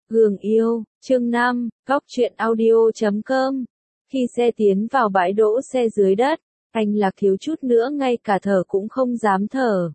Gường yêu, chương 5, góc truyện audio.com. Khi xe tiến vào bãi đỗ xe dưới đất, anh Lạc thiếu chút nữa ngay cả thở cũng không dám thở.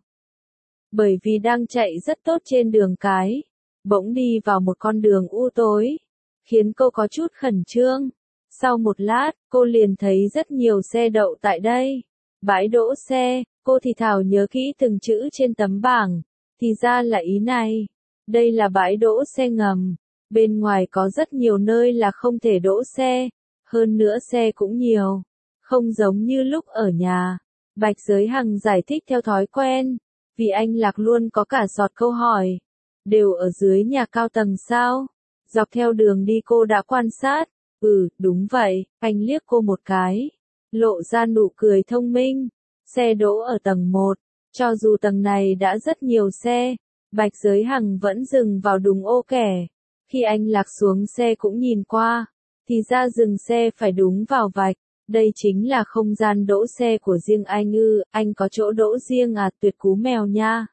Bởi vì đang chạy rất tốt trên đường cái, bỗng đi vào một con đường u tối, khiến cô có chút khẩn trương. Sau một lát, cô liền thấy rất nhiều xe đậu tại đây. Bãi đỗ xe, cô thì thào nhớ kỹ từng chữ trên tấm bảng, thì ra là ý này. Đây là bãi đỗ xe ngầm. Bên ngoài có rất nhiều nơi là không thể đỗ xe, hơn nữa xe cũng nhiều, không giống như lúc ở nhà. Bạch Giới Hằng giải thích theo thói quen, vì anh Lạc luôn có cả sọt câu hỏi. Đều ở dưới nhà cao tầng sao? Dọc theo đường đi cô đã quan sát. Đúng vậy, anh liếc cô một cái, lộ ra nụ cười thông minh. Xe đỗ ở tầng 1, cho dù tầng này đã rất nhiều xe, Bạch Giới Hằng vẫn dừng vào đùng ô kẻ. Khi anh Lạc xuống xe cũng nhìn qua, thì ra dừng xe phải đúng vào vạch. Đây chính là không gian đỗ xe của riêng anh ư, anh có chỗ đỗ riêng à, tuyệt cú mèo nha.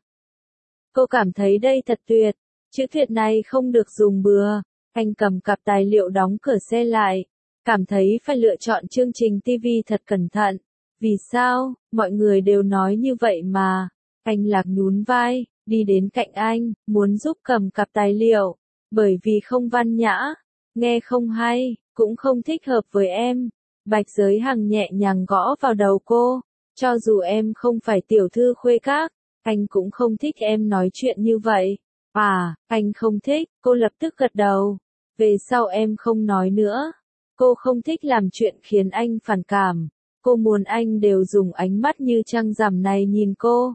Cô cảm thấy đây thật tuyệt, chữ tuyệt này không được dùng bừa. Anh cầm cặp tài liệu đóng cửa xe lại, cảm thấy phải lựa chọn chương trình TV thật cẩn thận. Vì sao, mọi người đều nói như vậy mà. Anh Lạc nhún vai, đi đến cạnh anh, muốn giúp cầm cặp tài liệu. Bởi vì không văn nhã, nghe không hay, cũng không thích hợp với em. Bạch Giới Hằng nhẹ nhàng gõ vào đầu cô. Cho dù em không phải tiểu thư khuê các, anh cũng không thích em nói chuyện như vậy. À, anh không thích, cô lập tức gật đầu. Về sau em không nói nữa. Cô không thích làm chuyện khiến anh phản cảm. Cô muốn anh đều dùng ánh mắt như trăng rằm này nhìn cô.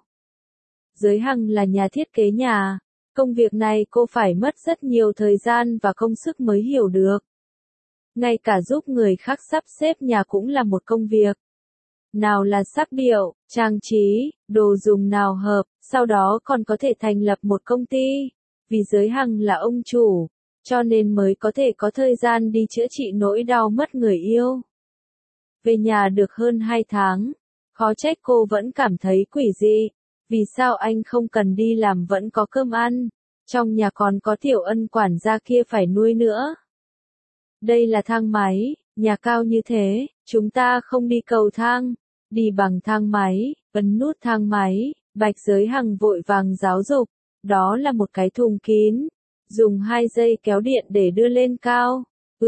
Giới Hằng là nhà thiết kế nhà. Công việc này cô phải mất rất nhiều thời gian và công sức mới hiểu được. Ngay cả giúp người khác sắp xếp nhà cũng là một công việc. Nào là sắp điệu, trang trí, đồ dùng nào hợp, sau đó còn có thể thành lập một công ty. Vì Giới Hằng là ông chủ, cho nên mới có thể có thời gian đi chữa trị nỗi đau mất người yêu. Về nhà được hơn 2 tháng, khó trách cô vẫn cảm thấy quỷ dị. Vì sao anh không cần đi làm vẫn có cơm ăn, trong nhà còn có Tiểu Ân quản gia kia phải nuôi nữa. Đây là thang máy, nhà cao như thế, chúng ta không đi cầu thang, đi bằng thang máy, ấn nút thang máy. Bạch Giới Hằng vội vàng giáo dục, đó là một cái thùng kín, dùng 2 dây kéo điện để đưa lên cao.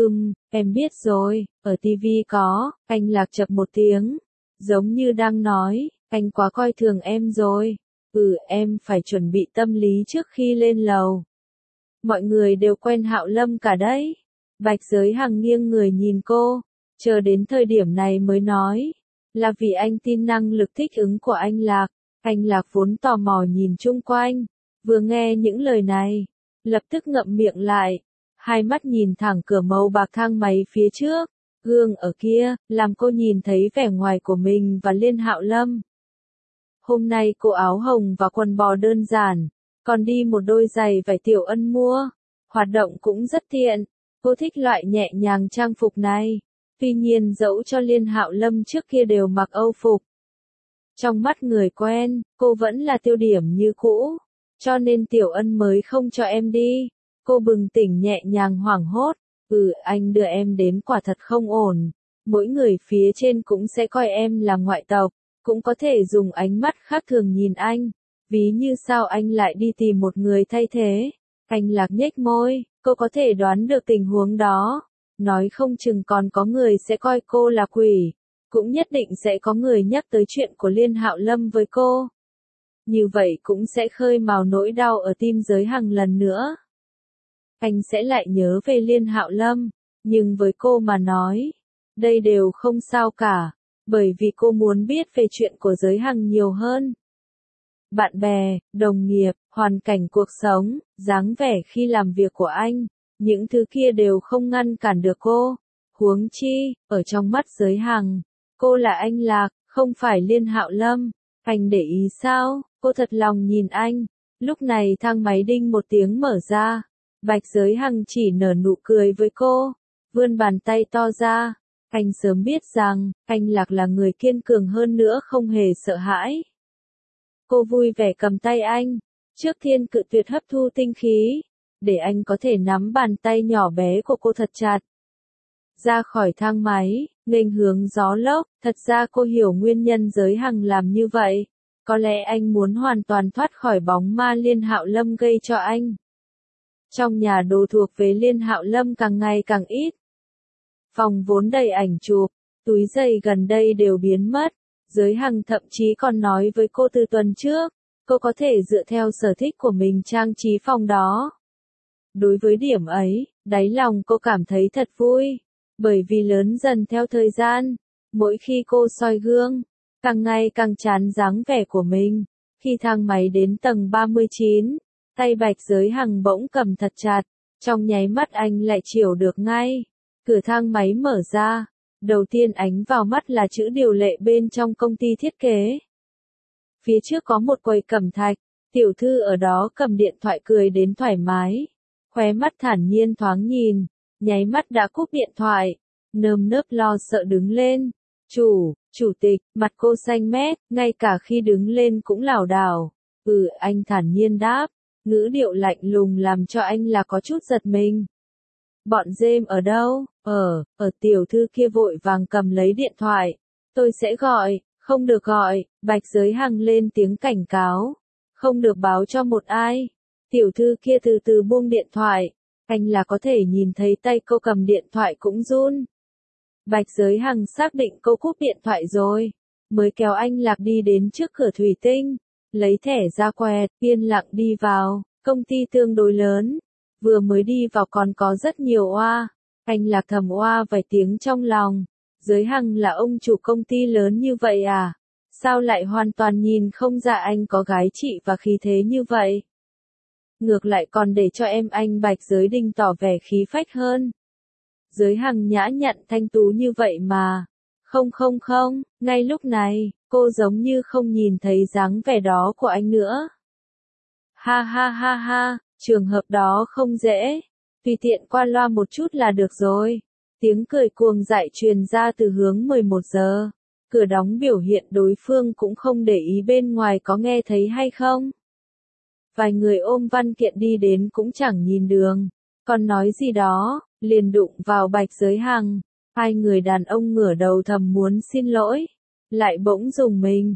Em biết rồi, ở TV có. Anh Lạc chập một tiếng, giống như đang nói, anh quá coi thường em rồi. Em phải chuẩn bị tâm lý trước khi lên lầu. Mọi người đều quen Hạo Lâm cả đấy. Bạch Giới Hằng nghiêng người nhìn cô, chờ đến thời điểm này mới nói, là vì anh tin năng lực thích ứng của anh Lạc. Anh Lạc vốn tò mò nhìn chung quanh, vừa nghe những lời này, lập tức ngậm miệng lại, hai mắt nhìn thẳng cửa màu bạc thang máy phía trước. Gương ở kia, làm cô nhìn thấy vẻ ngoài của mình và Liên Hạo Lâm. Hôm nay cô áo hồng và quần bò đơn giản, còn đi một đôi giày vải Tiểu Ân mua. Hoạt động cũng rất tiện, cô thích loại nhẹ nhàng trang phục này. Tuy nhiên dẫu cho Liên Hạo Lâm trước kia đều mặc Âu phục, trong mắt người quen, cô vẫn là tiêu điểm như cũ. Cho nên Tiểu Ân mới không cho em đi. Cô bừng tỉnh nhẹ nhàng hoảng hốt. Anh đưa em đến quả thật không ổn. Mỗi người phía trên cũng sẽ coi em là ngoại tộc, cũng có thể dùng ánh mắt khác thường nhìn anh. Ví như sao anh lại đi tìm một người thay thế. Anh Lạc nhếch môi, cô có thể đoán được tình huống đó. Nói không chừng còn có người sẽ coi cô là quỷ. Cũng nhất định sẽ có người nhắc tới chuyện của Liên Hạo Lâm với cô. Như vậy cũng sẽ khơi mào nỗi đau ở tim Giới Hằng lần nữa. Anh sẽ lại nhớ về Liên Hạo Lâm, nhưng với cô mà nói, đây đều không sao cả, bởi vì cô muốn biết về chuyện của Giới Hằng nhiều hơn. Bạn bè, đồng nghiệp, hoàn cảnh cuộc sống, dáng vẻ khi làm việc của anh, những thứ kia đều không ngăn cản được cô. Huống chi, ở trong mắt Giới Hằng, cô là anh Lạc, không phải Liên Hạo Lâm. Anh để ý sao? Cô thật lòng nhìn anh. Lúc này thang máy đinh một tiếng mở ra. Bạch Giới Hằng chỉ nở nụ cười với cô, vươn bàn tay to ra. Anh sớm biết rằng, anh Lạc là người kiên cường hơn nữa không hề sợ hãi. Cô vui vẻ cầm tay anh. Trước Thiên cự tuyệt hấp thu tinh khí. để anh có thể nắm bàn tay nhỏ bé của cô thật chặt. Ra khỏi thang máy, nghênh hướng gió lốc, thật ra cô hiểu nguyên nhân Giới Hằng làm như vậy. Có lẽ anh muốn hoàn toàn thoát khỏi bóng ma Liên Hạo Lâm gây cho anh. Trong nhà đồ thuộc về Liên Hạo Lâm càng ngày càng ít. Phòng vốn đầy ảnh chụp, túi giày gần đây đều biến mất. Giới Hằng thậm chí còn nói với cô từ tuần trước, cô có thể dựa theo sở thích của mình trang trí phòng đó. Đối với điểm ấy, đáy lòng cô cảm thấy thật vui. Bởi vì lớn dần theo thời gian, mỗi khi cô soi gương, càng ngày càng chán dáng vẻ của mình. Khi thang máy đến tầng 39, tay Bạch Giới Hằng bỗng cầm thật chặt, trong nháy mắt anh lại chiều được ngay. Cửa thang máy mở ra, đầu tiên ánh vào mắt là chữ điều lệ bên trong công ty thiết kế. Phía trước có một quầy cẩm thạch, tiểu thư ở đó cầm điện thoại cười đến thoải mái, khóe mắt thản nhiên thoáng nhìn, nháy mắt đã cúp điện thoại, nơm nớp lo sợ đứng lên. Chủ tịch, mặt cô xanh mét, ngay cả khi đứng lên cũng lảo đảo. Anh thản nhiên đáp, ngữ điệu lạnh lùng làm cho anh là có chút giật mình. Bọn James ở đâu? Tiểu thư kia vội vàng cầm lấy điện thoại. Tôi sẽ gọi, không được gọi, Bạch Giới Hằng lên tiếng cảnh cáo. Không được báo cho một ai. Tiểu thư kia từ từ buông điện thoại. Anh là có thể nhìn thấy tay cô cầm điện thoại cũng run. Bạch Giới Hằng xác định cô cúp điện thoại rồi, mới kéo anh Lạc đi đến trước cửa thủy tinh, lấy thẻ ra quẹt, yên lặng đi vào, công ty tương đối lớn, vừa mới đi vào còn có rất nhiều oa, anh Lạc thầm oa vài tiếng trong lòng, Giới Hằng là ông chủ công ty lớn như vậy à, sao lại hoàn toàn nhìn không ra anh có gái trị và khí thế như vậy. Ngược lại còn để cho em anh Bạch Giới Đình tỏ vẻ khí phách hơn. Giới Hằng nhã nhặn thanh tú như vậy mà. Không, ngay lúc này, cô giống như không nhìn thấy dáng vẻ đó của anh nữa. Ha, trường hợp đó không dễ. Tùy tiện qua loa một chút là được rồi. Tiếng cười cuồng dại truyền ra từ hướng 11 giờ. Cửa đóng biểu hiện đối phương cũng không để ý bên ngoài có nghe thấy hay không. Vài người ôm văn kiện đi đến cũng chẳng nhìn đường. Còn nói gì đó, liền đụng vào Bạch Giới Hằng. Hai người đàn ông ngửa đầu thầm muốn xin lỗi. Lại bỗng dùng mình,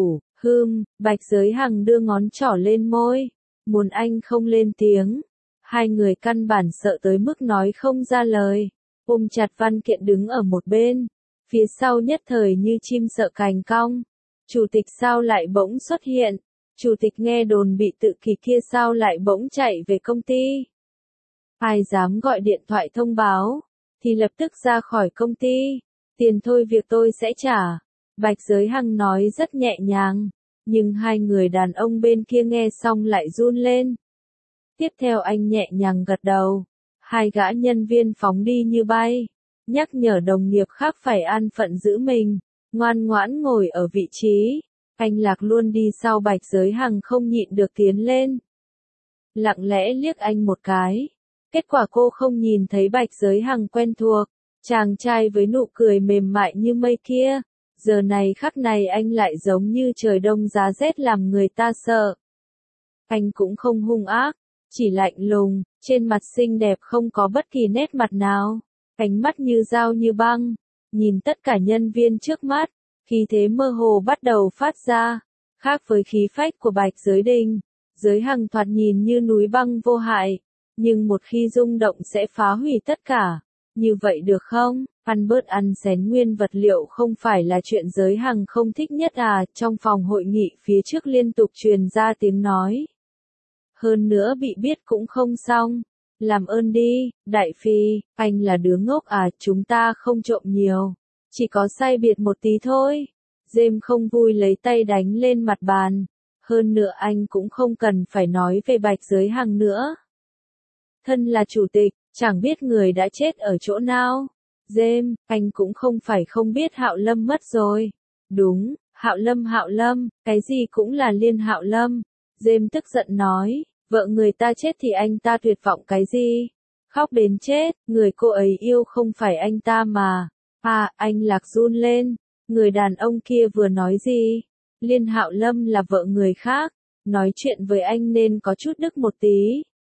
Bạch Giới Hằng đưa ngón trỏ lên môi. Muốn anh không lên tiếng. Hai người căn bản sợ tới mức nói không ra lời. Ôm chặt văn kiện đứng ở một bên. Phía sau nhất thời như chim sợ cành cong. Chủ tịch sao lại bỗng xuất hiện? Chủ tịch nghe đồn bị tự kỷ kia sao lại bỗng chạy về công ty? Ai dám gọi điện thoại thông báo, thì lập tức ra khỏi công ty. Tiền thôi việc tôi sẽ trả. Bạch Giới Hằng nói rất nhẹ nhàng, nhưng hai người đàn ông bên kia nghe xong lại run lên. Tiếp theo anh nhẹ nhàng gật đầu. Hai gã nhân viên phóng đi như bay, nhắc nhở đồng nghiệp khác phải an phận giữ mình, ngoan ngoãn ngồi ở vị trí. Anh Lạc luôn đi sau Bạch Giới Hằng không nhịn được tiến lên. Lặng lẽ liếc anh một cái. Kết quả cô không nhìn thấy Bạch Giới Hằng quen thuộc, chàng trai với nụ cười mềm mại như mây kia. Giờ này khắc này anh lại giống như trời đông giá rét làm người ta sợ. Anh cũng không hung ác, chỉ lạnh lùng, trên mặt xinh đẹp không có bất kỳ nét mặt nào. Ánh mắt như dao như băng, nhìn tất cả nhân viên trước mắt, khí thế mơ hồ bắt đầu phát ra. Khác với khí phách của Bạch Giới Đình, Giới Hằng thoạt nhìn như núi băng vô hại. Nhưng một khi rung động sẽ phá hủy tất cả. Như vậy được không? Ăn bớt ăn xén nguyên vật liệu không phải là chuyện Giới Hằng không thích nhất à? Trong phòng hội nghị phía trước liên tục truyền ra tiếng nói. Hơn nữa bị biết cũng không xong. Làm ơn đi, đại phi, anh là đứa ngốc à? Chúng ta không trộm nhiều. Chỉ có sai biệt một tí thôi. James không vui lấy tay đánh lên mặt bàn. Hơn nữa anh cũng không cần phải nói về Bạch Giới Hằng nữa. Thân là chủ tịch, chẳng biết người đã chết ở chỗ nào. James, anh cũng không phải không biết Hạo Lâm mất rồi. Đúng, Hạo Lâm, cái gì cũng là Liên Hạo Lâm. James tức giận nói, vợ người ta chết thì anh ta tuyệt vọng cái gì? Khóc đến chết, người cô ấy yêu không phải anh ta mà. Anh Lạc run lên. Người đàn ông kia vừa nói gì? Liên Hạo Lâm là vợ người khác. Nói chuyện với anh nên có chút đức một tí.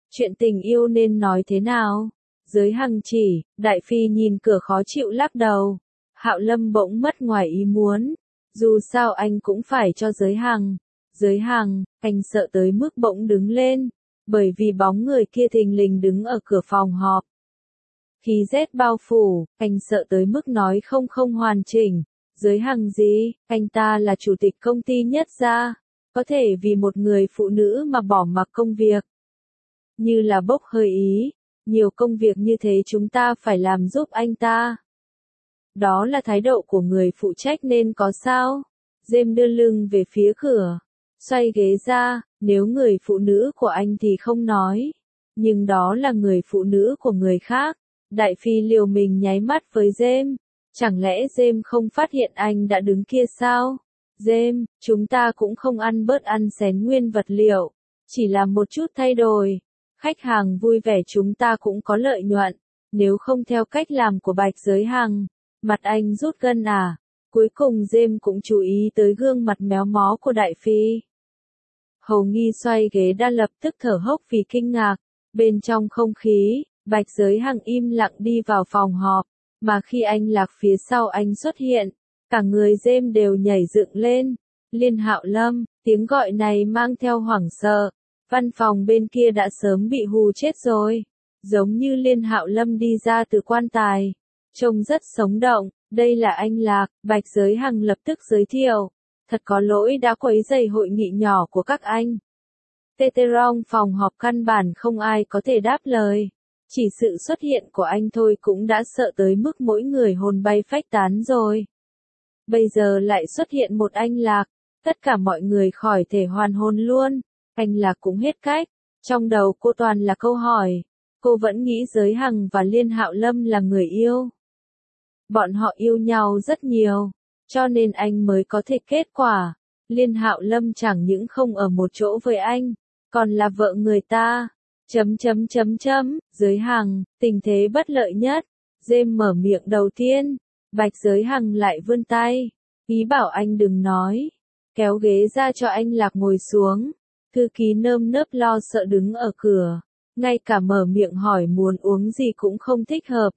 Chuyện tình yêu nên nói thế nào? Giới Hằng chỉ, Đại Phi nhìn cửa khó chịu lắc đầu. Hạo Lâm bỗng mất ngoài ý muốn. Dù sao anh cũng phải cho Giới Hằng. Giới Hằng, anh sợ tới mức bỗng đứng lên. Bởi vì bóng người kia thình lình đứng ở cửa phòng họp. Khí rét bao phủ, anh sợ tới mức nói không hoàn chỉnh. Giới Hằng gì, anh ta là chủ tịch công ty Nhất Gia. Có thể vì một người phụ nữ mà bỏ mặc công việc. Như là bốc hơi ý. Nhiều công việc như thế chúng ta phải làm giúp anh ta. Đó là thái độ của người phụ trách nên có sao? James đưa lưng về phía cửa. Xoay ghế ra, nếu người phụ nữ của anh thì không nói. Nhưng đó là người phụ nữ của người khác. Đại Phi liều mình nháy mắt với James. Chẳng lẽ James không phát hiện anh đã đứng kia sao? James, chúng ta cũng không ăn bớt ăn xén nguyên vật liệu. Chỉ là một chút thay đổi. Khách hàng vui vẻ chúng ta cũng có lợi nhuận. Nếu không theo cách làm của Bạch Giới Hằng. Mặt anh rút gân à? Cuối cùng James cũng chú ý tới gương mặt méo mó của Đại Phi. Hầu Nghi xoay ghế đã lập tức thở hốc vì kinh ngạc. Bên trong không khí, Bạch Giới Hằng im lặng đi vào phòng họp. Mà khi anh lạc phía sau anh xuất hiện, cả người James đều nhảy dựng lên. Liên Hạo Lâm, tiếng gọi này mang theo hoảng sợ. Văn phòng bên kia đã sớm bị hù chết rồi. Giống như Liên Hạo Lâm đi ra từ quan tài. Trông rất sống động, đây là anh Lạc, Bạch Giới Hằng lập tức giới thiệu. Thật có lỗi đã quấy rầy hội nghị nhỏ của các anh. Teterong phòng họp căn bản không ai có thể đáp lời. Chỉ sự xuất hiện của anh thôi cũng đã sợ tới mức mỗi người hồn bay phách tán rồi. Bây giờ lại xuất hiện một anh Lạc, tất cả mọi người khỏi thể hoàn hồn luôn. Anh Lạc cũng hết cách, trong đầu cô toàn là câu hỏi. Cô vẫn nghĩ Giới Hằng và Liên Hạo Lâm là người yêu. Bọn họ yêu nhau rất nhiều, cho nên anh mới có thể kết quả. Liên Hạo Lâm chẳng những không ở một chỗ với anh, còn là vợ người ta. Giới Hằng, tình thế bất lợi nhất. James mở miệng đầu tiên. Bạch Giới Hằng lại vươn tay. Ý bảo anh đừng nói. Kéo ghế ra cho anh Lạc ngồi xuống. Thư ký nơm nớp lo sợ đứng ở cửa. Ngay cả mở miệng hỏi muốn uống gì cũng không thích hợp.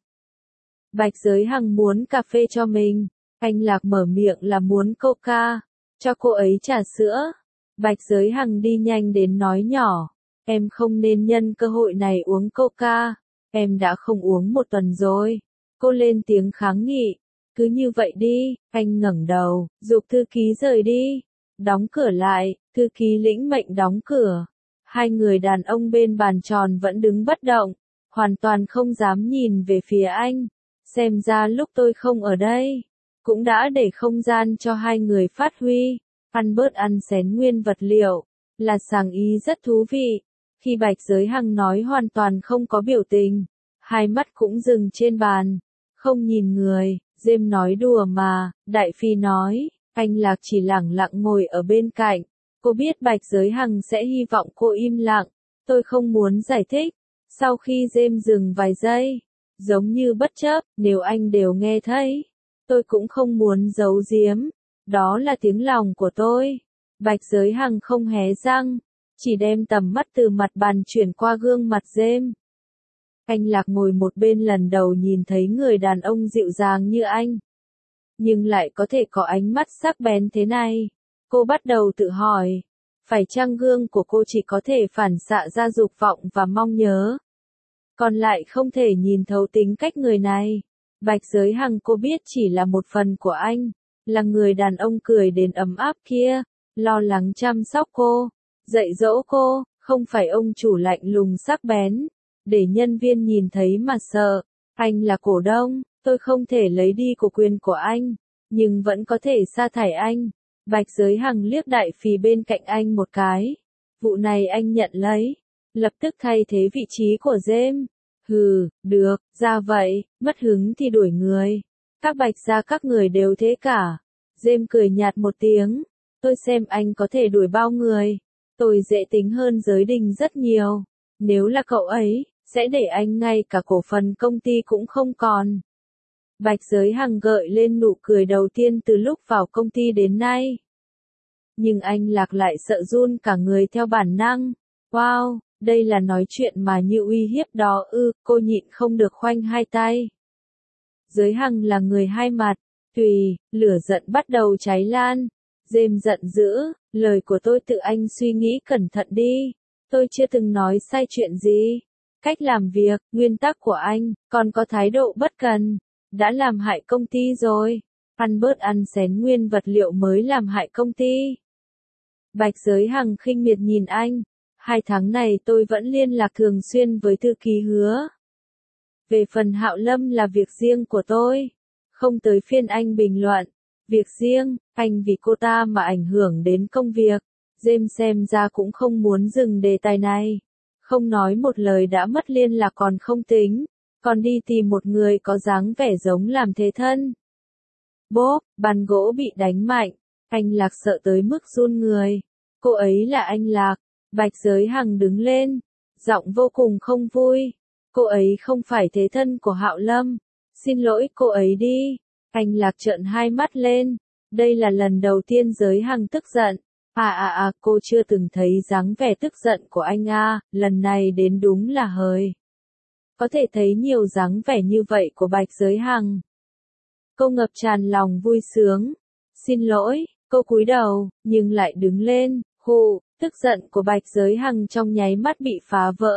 Bạch Giới Hằng muốn cà phê cho mình. Anh Lạc mở miệng là muốn coca. Cho cô ấy trà sữa. Bạch Giới Hằng đi nhanh đến nói nhỏ. Em không nên nhân cơ hội này uống coca. Em đã không uống một tuần rồi. Cô lên tiếng kháng nghị. Cứ như vậy đi. Anh ngẩng đầu, giục thư ký rời đi. Đóng cửa lại, thư ký lĩnh mệnh đóng cửa. Hai người đàn ông bên bàn tròn vẫn đứng bất động. Hoàn toàn không dám nhìn về phía anh. Xem ra lúc tôi không ở đây, cũng đã để không gian cho hai người phát huy. Ăn bớt ăn xén nguyên vật liệu, là sáng ý rất thú vị. Khi Bạch Giới Hằng nói hoàn toàn không có biểu tình, hai mắt cũng dừng trên bàn, không nhìn người. James nói đùa mà, Đại Phi nói, anh Lạc chỉ lẳng lặng ngồi ở bên cạnh. Cô biết Bạch Giới Hằng sẽ hy vọng cô im lặng, tôi không muốn giải thích. Sau khi James dừng vài giây, giống như bất chấp, nếu anh đều nghe thấy, tôi cũng không muốn giấu giếm. Đó là tiếng lòng của tôi. Bạch Giới Hằng không hé răng, chỉ đem tầm mắt từ mặt bàn chuyển qua gương mặt James. Anh Lạc ngồi một bên lần đầu nhìn thấy người đàn ông dịu dàng như anh. Nhưng lại có thể có ánh mắt sắc bén thế này. Cô bắt đầu tự hỏi, phải chăng gương của cô chỉ có thể phản xạ ra dục vọng và mong nhớ, còn lại không thể nhìn thấu tính cách người này. Bạch Giới Hằng cô biết chỉ là một phần của anh, là người đàn ông cười đến ấm áp kia, lo lắng chăm sóc cô, dạy dỗ cô, không phải ông chủ lạnh lùng sắc bén, để nhân viên nhìn thấy mà sợ. Anh là cổ đông, tôi không thể lấy đi cổ quyền của anh, nhưng vẫn có thể sa thải anh. Bạch Giới Hằng liếc Đại Phi bên cạnh anh một cái. Vụ này anh nhận lấy, lập tức thay thế vị trí của James. Hừ, được, ra vậy, mất hứng thì đuổi người. Các Bạch gia các người đều thế cả. James cười nhạt một tiếng. Tôi xem anh có thể đuổi bao người. Tôi dễ tính hơn Giới Đình rất nhiều. Nếu là cậu ấy, sẽ để anh ngay cả cổ phần công ty cũng không còn. Bạch Giới Hằng gợi lên nụ cười đầu tiên từ lúc vào công ty đến nay. Nhưng anh Lạc lại sợ run cả người theo bản năng. Wow, Đây là nói chuyện mà như uy hiếp đó ư, cô nhịn không được khoanh hai tay. Giới Hằng là người hai mặt, tùy, lửa giận bắt đầu cháy lan. James giận dữ, lời của tôi tự anh suy nghĩ cẩn thận đi. Tôi chưa từng nói sai chuyện gì. Cách làm việc, nguyên tắc của anh, còn có thái độ bất cần, đã làm hại công ty rồi. Ăn bớt ăn xén nguyên vật liệu mới làm hại công ty. Bạch Giới Hằng khinh miệt nhìn anh. 2 tháng này tôi vẫn liên lạc thường xuyên với thư ký Hứa. Về phần Hạo Lâm là việc riêng của tôi. Không tới phiên anh bình luận. Việc riêng, anh vì cô ta mà ảnh hưởng đến công việc. James xem ra cũng không muốn dừng đề tài này. Không nói một lời đã mất liên lạc còn không tính. Còn đi tìm một người có dáng vẻ giống làm thế thân. Bốp, bàn gỗ bị đánh mạnh. Anh Lạc sợ tới mức run người. Cô ấy là anh Lạc. Bạch Giới Hằng đứng lên. Giọng vô cùng không vui. Cô ấy không phải thế thân của Hạo Lâm. Xin lỗi cô ấy đi. Anh Lạc trợn hai mắt lên. Đây là lần đầu tiên Giới Hằng tức giận. Cô chưa từng thấy dáng vẻ tức giận của anh lần này đến đúng là hời. Có thể thấy nhiều dáng vẻ như vậy của Bạch Giới Hằng. Cô ngập tràn lòng vui sướng. Xin lỗi, cô cúi đầu, nhưng lại đứng lên, tức giận của Bạch Giới Hằng trong nháy mắt bị phá vỡ.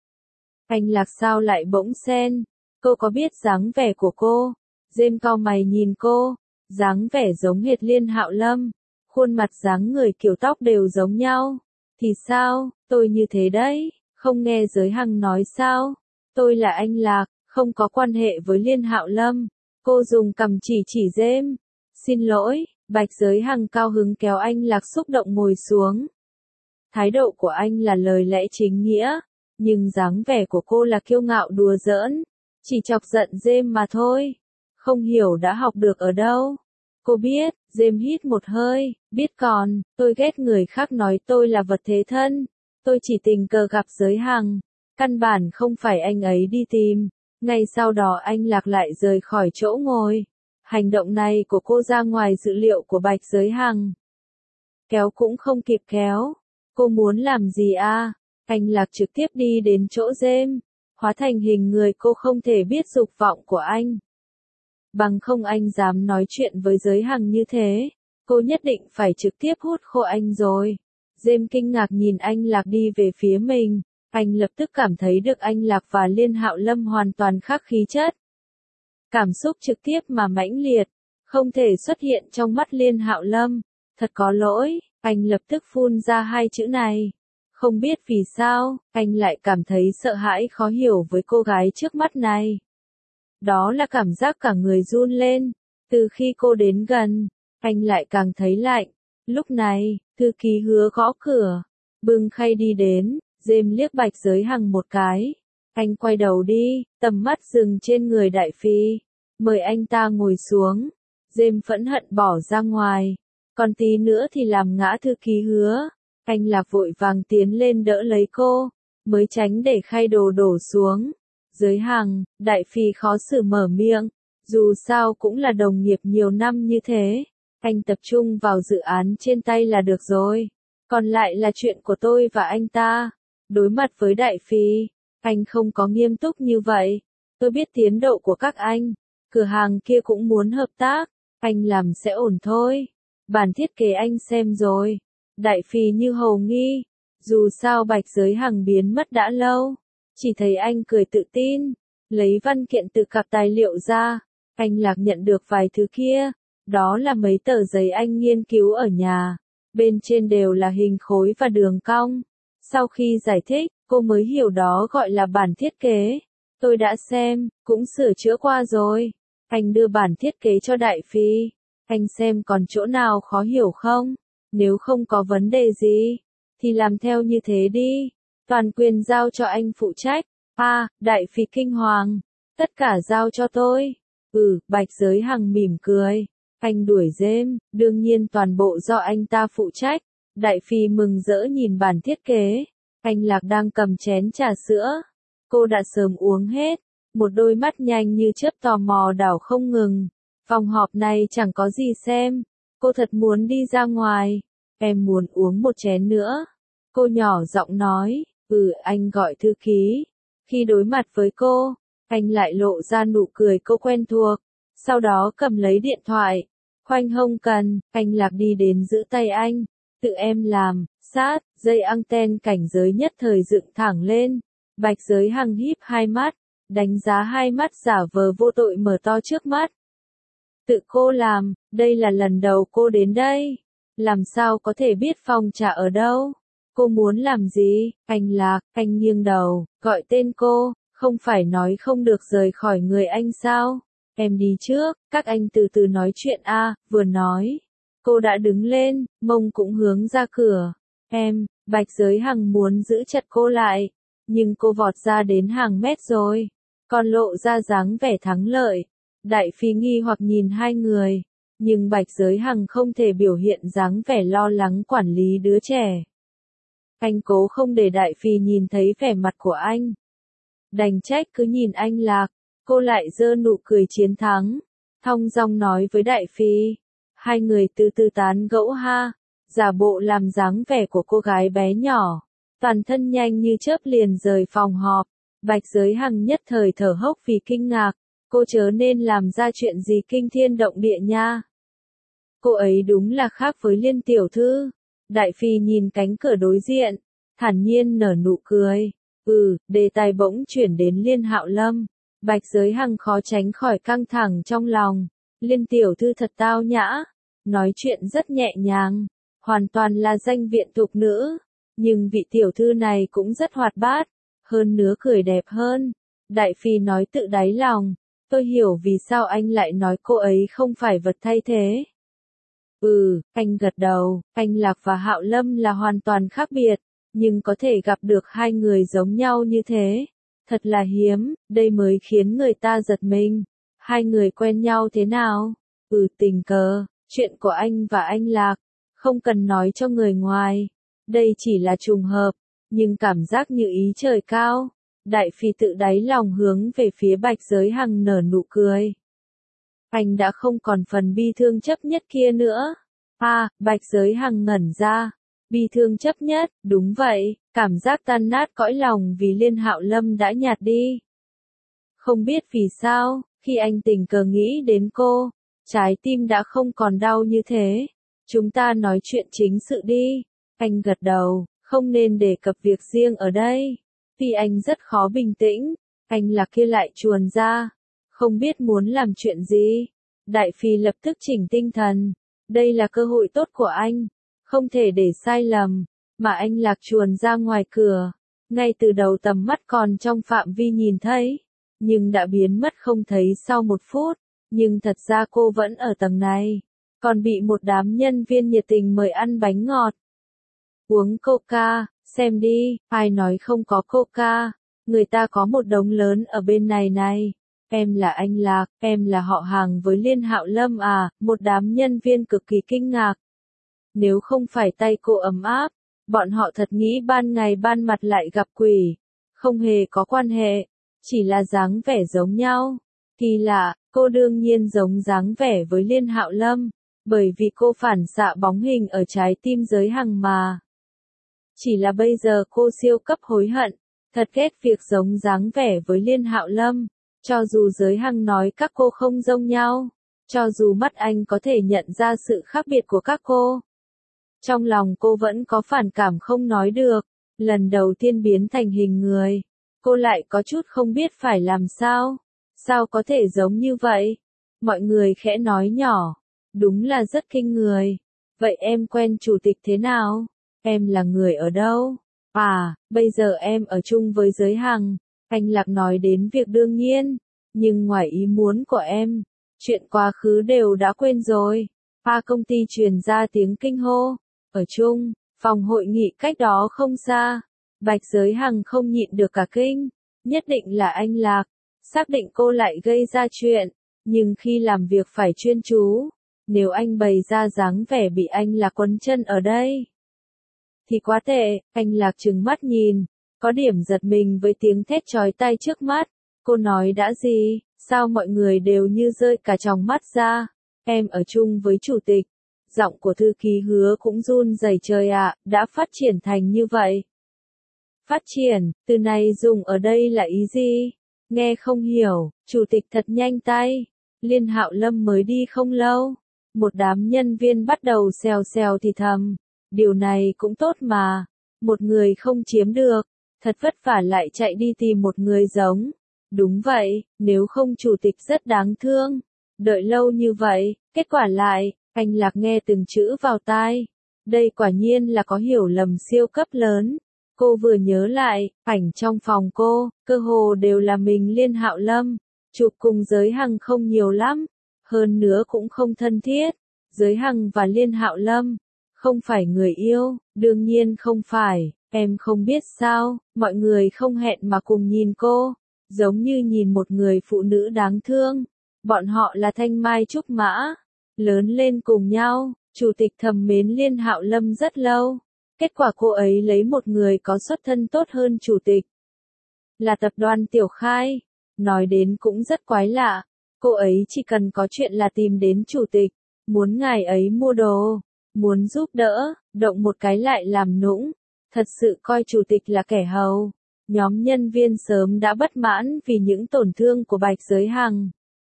Anh Lạc sao lại bỗng xen? Cô có biết dáng vẻ của cô? James cau mày nhìn cô, dáng vẻ giống hệt Liên Hạo Lâm. Khuôn mặt dáng người kiểu tóc đều giống nhau. Thì sao, tôi như thế đấy, không nghe Giới Hằng nói sao? Tôi là anh Lạc, không có quan hệ với Liên Hạo Lâm. Cô dùng cằm chỉ James. Xin lỗi, Bạch Giới Hằng cao hứng kéo anh Lạc xúc động ngồi xuống. Thái độ của anh là lời lẽ chính nghĩa, nhưng dáng vẻ của cô là kiêu ngạo đùa giỡn, chỉ chọc giận James mà thôi. Không hiểu đã học được ở đâu. Cô biết, James hít một hơi, biết còn, tôi ghét người khác nói tôi là vật thế thân. Tôi chỉ tình cờ gặp Giới Hằng, căn bản không phải anh ấy đi tìm. Ngay sau đó anh Lạc lại rời khỏi chỗ ngồi. Hành động này của cô ra ngoài dự liệu của Bạch Giới Hằng. Kéo cũng không kịp kéo. Cô muốn làm gì Anh Lạc trực tiếp đi đến chỗ James, hóa thành hình người cô không thể biết dục vọng của anh. Bằng không anh dám nói chuyện với Giới Hằng như thế, cô nhất định phải trực tiếp hút khô anh rồi. James kinh ngạc nhìn anh Lạc đi về phía mình, anh lập tức cảm thấy được anh Lạc và Liên Hạo Lâm hoàn toàn khác khí chất. Cảm xúc trực tiếp mà mãnh liệt, không thể xuất hiện trong mắt Liên Hạo Lâm. Thật có lỗi, anh lập tức phun ra 2 chữ này. Không biết vì sao, anh lại cảm thấy sợ hãi khó hiểu với cô gái trước mắt này. Đó là cảm giác cả người run lên. Từ khi cô đến gần, anh lại càng thấy lạnh. Lúc này, thư ký Hứa gõ cửa, bưng khay đi đến. James liếc Bạch Giới Hằng một cái. Anh quay đầu đi, tầm mắt dừng trên người đại phi. Mời anh ta ngồi xuống. James phẫn hận bỏ ra ngoài. Còn tí nữa thì làm ngã thư ký Hứa. Anh Lạc vội vàng tiến lên đỡ lấy cô, mới tránh để khay đồ đổ xuống. Giới Hằng, đại phi khó xử mở miệng. Dù sao cũng là đồng nghiệp nhiều năm như thế. Anh tập trung vào dự án trên tay là được rồi. Còn lại là chuyện của tôi và anh ta. Đối mặt với đại phi, anh không có nghiêm túc như vậy. Tôi biết tiến độ của các anh. Cửa hàng kia cũng muốn hợp tác. Anh làm sẽ ổn thôi. Bản thiết kế anh xem rồi. Đại phi như hầu nghi. Dù sao Bạch Giới Hằng biến mất đã lâu. Chỉ thấy anh cười tự tin. Lấy văn kiện từ cặp tài liệu ra. Anh Lạc nhận được vài thứ kia. Đó là mấy tờ giấy anh nghiên cứu ở nhà. Bên trên đều là hình khối và đường cong. Sau khi giải thích, cô mới hiểu đó gọi là bản thiết kế. Tôi đã xem, cũng sửa chữa qua rồi. Anh đưa bản thiết kế cho đại phi. Anh xem còn chỗ nào khó hiểu không? Nếu không có vấn đề gì, thì làm theo như thế đi. Toàn quyền giao cho anh phụ trách. Đại phi kinh hoàng. Tất cả giao cho tôi. Bạch Giới Hằng mỉm cười. Anh đuổi James, đương nhiên toàn bộ do anh ta phụ trách. Đại phi mừng rỡ nhìn bản thiết kế. Anh Lạc đang cầm chén trà sữa. Cô đã sớm uống hết. Một đôi mắt nhanh như chớp tò mò đảo không ngừng. Phòng họp này chẳng có gì xem. Cô thật muốn đi ra ngoài. Em muốn uống một chén nữa. Cô nhỏ giọng nói. Anh gọi thư ký. Khi đối mặt với cô, anh lại lộ ra nụ cười cô quen thuộc, sau đó cầm lấy điện thoại. Khoanh hông cần, anh Lạc đi đến giữ tay anh. Tự em làm, sát, dây anten cảnh giới nhất thời dựng thẳng lên. Bạch Giới Hằng híp hai mắt, đánh giá hai mắt giả vờ vô tội mở to trước mắt. Tự cô làm, đây là lần đầu cô đến đây. Làm sao có thể biết phòng trà ở đâu? Cô muốn làm gì? Anh Lạc, anh nghiêng đầu, gọi tên cô, không phải nói không được rời khỏi người anh sao? Em đi trước, các anh từ từ nói chuyện vừa nói. Cô đã đứng lên, mông cũng hướng ra cửa. Bạch Giới Hằng muốn giữ chặt cô lại, nhưng cô vọt ra đến hàng mét rồi, còn lộ ra dáng vẻ thắng lợi. Đại Phi nghi hoặc nhìn hai người, nhưng Bạch Giới Hằng không thể biểu hiện dáng vẻ lo lắng quản lý đứa trẻ. Anh cố không để Đại Phi nhìn thấy vẻ mặt của anh. Đành trách cứ nhìn anh Lạc, cô lại giơ nụ cười chiến thắng, thong dong nói với Đại Phi. Hai người từ từ tán gẫu giả bộ làm dáng vẻ của cô gái bé nhỏ. Toàn thân nhanh như chớp liền rời phòng họp. Bạch Giới Hằng nhất thời thở hốc vì kinh ngạc. Cô chớ nên làm ra chuyện gì kinh thiên động địa nha. Cô ấy đúng là khác với Liên tiểu thư. Đại Phi nhìn cánh cửa đối diện, thản nhiên nở nụ cười. Đề tài bỗng chuyển đến Liên Hạo Lâm. Bạch Giới Hằng khó tránh khỏi căng thẳng trong lòng. Liên tiểu thư thật tao nhã, nói chuyện rất nhẹ nhàng, hoàn toàn là danh viện thục nữ. Nhưng vị tiểu thư này cũng rất hoạt bát, hơn nữa cười đẹp hơn. Đại Phi nói tự đáy lòng, tôi hiểu vì sao anh lại nói cô ấy không phải vật thay thế. Anh gật đầu, anh Lạc và Hạo Lâm là hoàn toàn khác biệt, nhưng có thể gặp được hai người giống nhau như thế. Thật là hiếm, đây mới khiến người ta giật mình. Hai người quen nhau thế nào? Tình cờ, chuyện của anh và anh Lạc, không cần nói cho người ngoài. Đây chỉ là trùng hợp, nhưng cảm giác như ý trời cao. Đại Phi tự đáy lòng hướng về phía Bạch Giới Hằng nở nụ cười. Anh đã không còn phần bi thương chấp nhất kia nữa. Bạch Giới Hằng ngẩn ra. Bi thương chấp nhất, đúng vậy, cảm giác tan nát cõi lòng vì Liên Hạo Lâm đã nhạt đi. Không biết vì sao, khi anh tình cờ nghĩ đến cô, trái tim đã không còn đau như thế. Chúng ta nói chuyện chính sự đi. Anh gật đầu, không nên đề cập việc riêng ở đây. Vì anh rất khó bình tĩnh, anh Lạc kia lại chuồn ra, không biết muốn làm chuyện gì. Đại Phi lập tức chỉnh tinh thần, đây là cơ hội tốt của anh, không thể để sai lầm. Mà anh Lạc chuồn ra ngoài cửa, ngay từ đầu tầm mắt còn trong phạm vi nhìn thấy, nhưng đã biến mất không thấy sau 1 phút. Nhưng thật ra cô vẫn ở tầng này, còn bị một đám nhân viên nhiệt tình mời ăn bánh ngọt, uống coca. Xem đi, ai nói không có coca, người ta có một đống lớn ở bên này này. Em là anh Lạc, em là họ hàng với Liên Hạo Lâm một đám nhân viên cực kỳ kinh ngạc. Nếu không phải tay cô ấm áp, bọn họ thật nghĩ ban ngày ban mặt lại gặp quỷ. Không hề có quan hệ, chỉ là dáng vẻ giống nhau. Kỳ lạ, cô đương nhiên giống dáng vẻ với Liên Hạo Lâm, bởi vì cô phản xạ bóng hình ở trái tim Giới Hằng mà. Chỉ là bây giờ cô siêu cấp hối hận, thật ghét việc giống dáng vẻ với Liên Hạo Lâm. Cho dù Giới Hằng nói các cô không giống nhau, cho dù mắt anh có thể nhận ra sự khác biệt của các cô, trong lòng cô vẫn có phản cảm không nói được. Lần đầu tiên biến thành hình người, cô lại có chút không biết phải làm sao. Sao có thể giống như vậy? Mọi người khẽ nói nhỏ, đúng là rất kinh người. Vậy em quen chủ tịch thế nào? Em là người ở đâu? Bây giờ em ở chung với Giới Hằng. Anh Lạc nói đến việc đương nhiên, nhưng ngoài ý muốn của em, chuyện quá khứ đều đã quên rồi. Công ty truyền ra tiếng kinh hô. Ở chung, phòng hội nghị cách đó không xa. Bạch Giới Hằng không nhịn được cả kinh. Nhất định là anh Lạc. Xác định cô lại gây ra chuyện. Nhưng khi làm việc phải chuyên chú. Nếu anh bày ra dáng vẻ bị anh Lạc quấn chân ở đây, thì quá tệ. Anh Lạc trừng mắt nhìn, có điểm giật mình với tiếng thét chói tai trước mắt. Cô nói đã gì? Sao mọi người đều như rơi cả tròng mắt ra? Em ở chung với chủ tịch. Giọng của thư ký Hứa cũng run rẩy. Trời ạ, đã phát triển thành như vậy. Phát triển, từ này dùng ở đây là ý gì? Nghe không hiểu, chủ tịch thật nhanh tay. Liên Hạo Lâm mới đi không lâu. Một đám nhân viên bắt đầu xèo xèo thì thầm. Điều này cũng tốt mà. Một người không chiếm được. Thật vất vả lại chạy đi tìm một người giống. Đúng vậy, nếu không chủ tịch rất đáng thương. Đợi lâu như vậy, kết quả lại, anh Lạc nghe từng chữ vào tai. Đây quả nhiên là có hiểu lầm siêu cấp lớn. Cô vừa nhớ lại, ảnh trong phòng cô, cơ hồ đều là mình Liên Hạo Lâm. Chụp cùng Giới Hằng không nhiều lắm. Hơn nữa cũng không thân thiết. Giới Hằng và Liên Hạo Lâm. Không phải người yêu, đương nhiên không phải. Em không biết sao, mọi người không hẹn mà cùng nhìn cô. Giống như nhìn một người phụ nữ đáng thương. Bọn họ là thanh mai trúc mã. Lớn lên cùng nhau, chủ tịch thầm mến Liên Hạo Lâm rất lâu. Kết quả cô ấy lấy một người có xuất thân tốt hơn chủ tịch. Là tập đoàn Tiểu Khai. Nói đến cũng rất quái lạ. Cô ấy chỉ cần có chuyện là tìm đến chủ tịch. Muốn ngài ấy mua đồ. Muốn giúp đỡ, động một cái lại làm nũng. Thật sự coi chủ tịch là kẻ hầu. Nhóm nhân viên sớm đã bất mãn vì những tổn thương của Bạch Giới Hằng.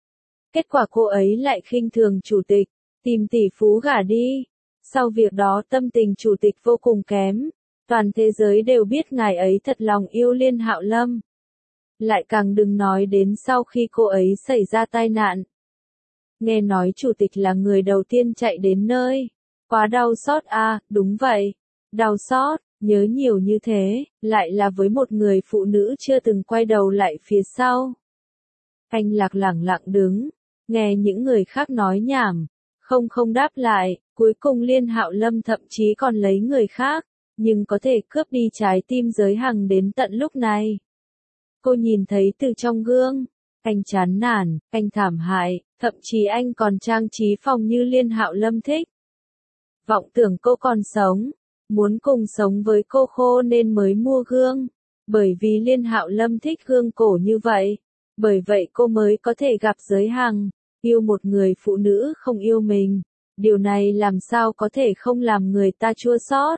Kết quả cô ấy lại khinh thường chủ tịch, tìm tỷ phú gả đi. Sau việc đó tâm tình chủ tịch vô cùng kém. Toàn thế giới đều biết ngài ấy thật lòng yêu Liên Hạo Lâm. Lại càng đừng nói đến sau khi cô ấy xảy ra tai nạn. Nghe nói chủ tịch là người đầu tiên chạy đến nơi. Quá đau xót à, đúng vậy. Đau xót, nhớ nhiều như thế, lại là với một người phụ nữ chưa từng quay đầu lại phía sau. Anh Lạc lẳng lặng đứng, nghe những người khác nói nhảm, không đáp lại, cuối cùng Liên Hạo Lâm thậm chí còn lấy người khác, nhưng có thể cướp đi trái tim Giới Hằng đến tận lúc này. Cô nhìn thấy từ trong gương, anh chán nản, anh thảm hại, thậm chí anh còn trang trí phòng như Liên Hạo Lâm thích. Vọng tưởng cô còn sống, muốn cùng sống với cô khô nên mới mua gương, bởi vì Liên Hạo Lâm thích gương cổ như vậy. Bởi vậy cô mới có thể gặp Giới Hằng, yêu một người phụ nữ không yêu mình. Điều này làm sao có thể không làm người ta chua xót.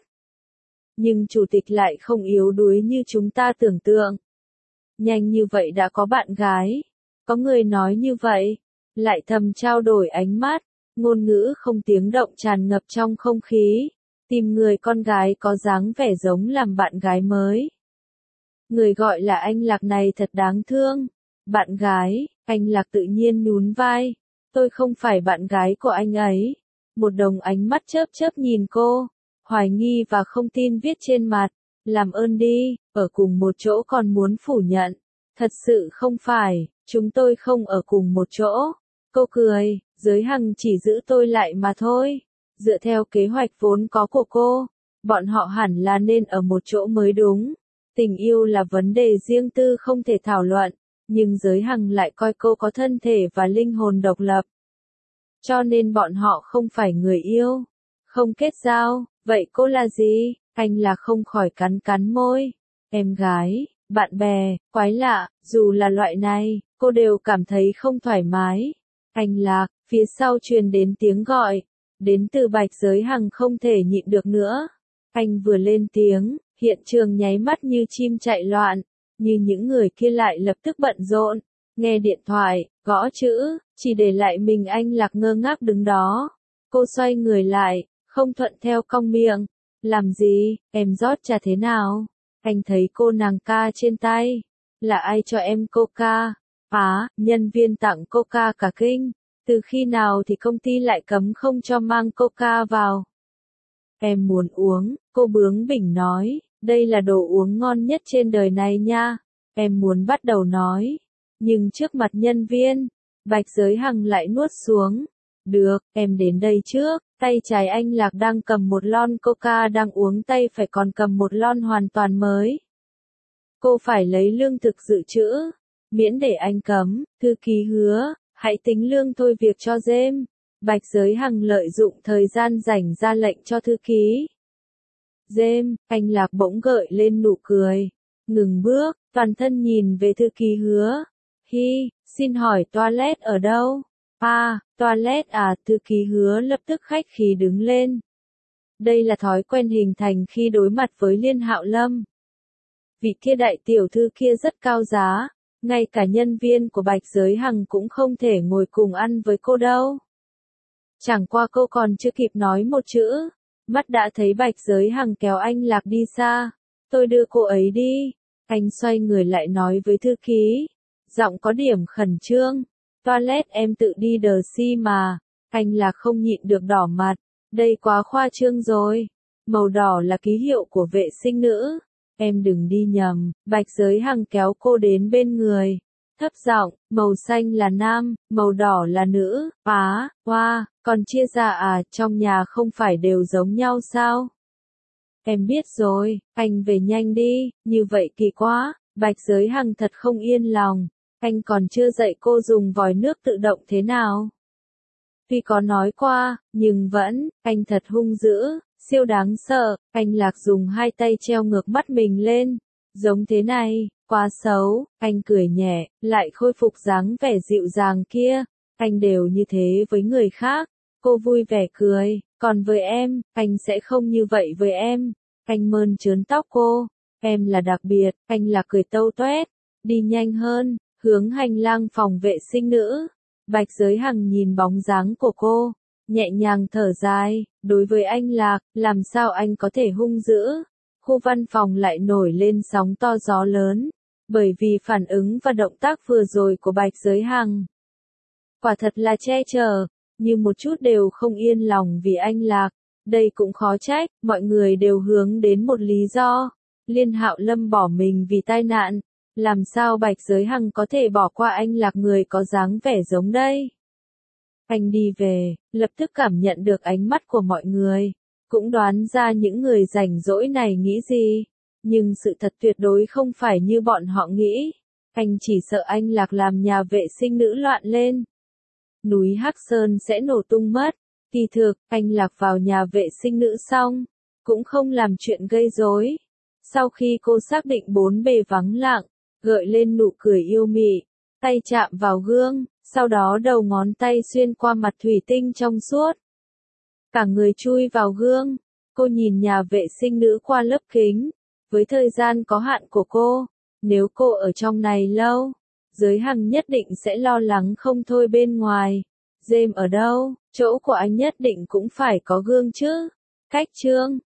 Nhưng chủ tịch lại không yếu đuối như chúng ta tưởng tượng. Nhanh như vậy đã có bạn gái. Có người nói như vậy, lại thầm trao đổi ánh mắt, ngôn ngữ không tiếng động tràn ngập trong không khí. Tìm người con gái có dáng vẻ giống làm bạn gái mới. Người gọi là anh Lạc này thật đáng thương. Bạn gái, anh Lạc tự nhiên nhún vai. Tôi không phải bạn gái của anh ấy. Một đồng ánh mắt chớp chớp nhìn cô. Hoài nghi và không tin viết trên mặt. Làm ơn đi, ở cùng một chỗ còn muốn phủ nhận. Thật sự không phải, chúng tôi không ở cùng một chỗ. Cô cười, Giới Hằng chỉ giữ tôi lại mà thôi. Dựa theo kế hoạch vốn có của cô, bọn họ hẳn là nên ở một chỗ mới đúng. Tình yêu là vấn đề riêng tư không thể thảo luận, nhưng Giới Hằng lại coi cô có thân thể và linh hồn độc lập. Cho nên bọn họ không phải người yêu, không kết giao, vậy cô là gì? Anh là không khỏi cắn cắn môi. Em gái, bạn bè, quái lạ, dù là loại này, cô đều cảm thấy không thoải mái. Anh Lạc, phía sau truyền đến tiếng gọi. Đến từ Bạch Giới Hằng không thể nhịn được nữa. Anh vừa lên tiếng, hiện trường nháy mắt như chim chạy loạn, như những người kia lại lập tức bận rộn, nghe điện thoại, gõ chữ, chỉ để lại mình anh Lạc ngơ ngác đứng đó. Cô xoay người lại, không thuận theo cong miệng. Làm gì, em rót trà thế nào? Anh thấy cô nàng ca trên tay. Là ai cho em coca? Nhân viên tặng coca cả kinh. Từ khi nào thì công ty lại cấm không cho mang coca vào? Em muốn uống, cô bướng bỉnh nói, đây là đồ uống ngon nhất trên đời này nha. Em muốn bắt đầu nói, nhưng trước mặt nhân viên, Bạch Giới Hằng lại nuốt xuống. Được, em đến đây trước, tay trái anh Lạc đang cầm một lon coca đang uống, tay phải còn cầm một lon hoàn toàn mới. Cô phải lấy lương thực dự trữ, miễn để anh cấm, thư ký hứa. Hãy tính lương thôi việc cho James. Bạch Giới Hằng lợi dụng thời gian rảnh ra lệnh cho thư ký. James, anh Lạc bỗng gợi lên nụ cười. Ngừng bước, toàn thân nhìn về thư ký hứa. Xin hỏi toilet ở đâu? Toilet à, thư ký hứa lập tức khách khí đứng lên. Đây là thói quen hình thành khi đối mặt với Liên Hạo Lâm. vị kia đại tiểu thư kia rất cao giá, ngay cả nhân viên của Bạch Giới Hằng cũng không thể ngồi cùng ăn với cô đâu. Chẳng qua cô còn chưa kịp nói một chữ, mắt đã thấy Bạch Giới Hằng kéo anh Lạc đi xa. Tôi đưa cô ấy đi. Anh xoay người lại nói với thư ký, giọng có điểm khẩn trương. Toilet em tự đi đờ si mà. Anh Lạc không nhịn được đỏ mặt. Đây quá khoa trương rồi. Màu đỏ là ký hiệu của vệ sinh nữ. Em đừng đi nhầm. Bạch Giới Hằng kéo cô đến bên người. Thấp giọng, màu xanh là nam, màu đỏ là nữ. Hoa, còn chia ra à, trong nhà không phải đều giống nhau sao? Em biết rồi, anh về nhanh đi, như vậy kỳ quá. Bạch Giới Hằng thật không yên lòng. Anh còn chưa dạy cô dùng vòi nước tự động thế nào. Tuy có nói qua, nhưng vẫn, anh thật hung dữ, siêu đáng sợ. Anh Lạc dùng hai tay treo ngược mắt mình lên. Giống thế này, quá xấu. Anh cười nhẹ, lại khôi phục dáng vẻ dịu dàng kia. Anh đều như thế với người khác. Cô vui vẻ cười, còn với em, anh sẽ không như vậy với em. Anh mơn trớn tóc cô. Em là đặc biệt. Anh Lạc cười tâu toét. Đi nhanh hơn, hướng hành lang phòng vệ sinh nữ. Bạch Giới Hằng nhìn bóng dáng của cô, nhẹ nhàng thở dài. Đối với anh Lạc, làm sao anh có thể hung dữ? Khu văn phòng lại nổi lên sóng to gió lớn, bởi vì phản ứng và động tác vừa rồi của Bạch Giới Hằng. Quả thật là che chở, nhưng một chút đều không yên lòng vì anh Lạc. Đây cũng khó trách, mọi người đều hướng đến một lý do. Liên Hạo Lâm bỏ mình vì tai nạn. Làm sao Bạch Giới Hằng có thể bỏ qua anh Lạc người có dáng vẻ giống đây? Anh đi về, lập tức cảm nhận được ánh mắt của mọi người. Cũng đoán ra những người rảnh rỗi này nghĩ gì. Nhưng sự thật tuyệt đối không phải như bọn họ nghĩ. Anh chỉ sợ anh Lạc làm nhà vệ sinh nữ loạn lên. Núi Hắc Sơn sẽ nổ tung mất. Kỳ thực, anh Lạc vào nhà vệ sinh nữ xong, cũng không làm chuyện gây rối. Sau khi cô xác định bốn bề vắng lặng, gợi lên nụ cười yêu mị, tay chạm vào gương, sau đó đầu ngón tay xuyên qua mặt thủy tinh trong suốt. Cả người chui vào gương, cô nhìn nhà vệ sinh nữ qua lớp kính. Với thời gian có hạn của cô, nếu cô ở trong này lâu, Giới Hằng nhất định sẽ lo lắng không thôi bên ngoài. James ở đâu? Chỗ của anh nhất định cũng phải có gương chứ. Cách chương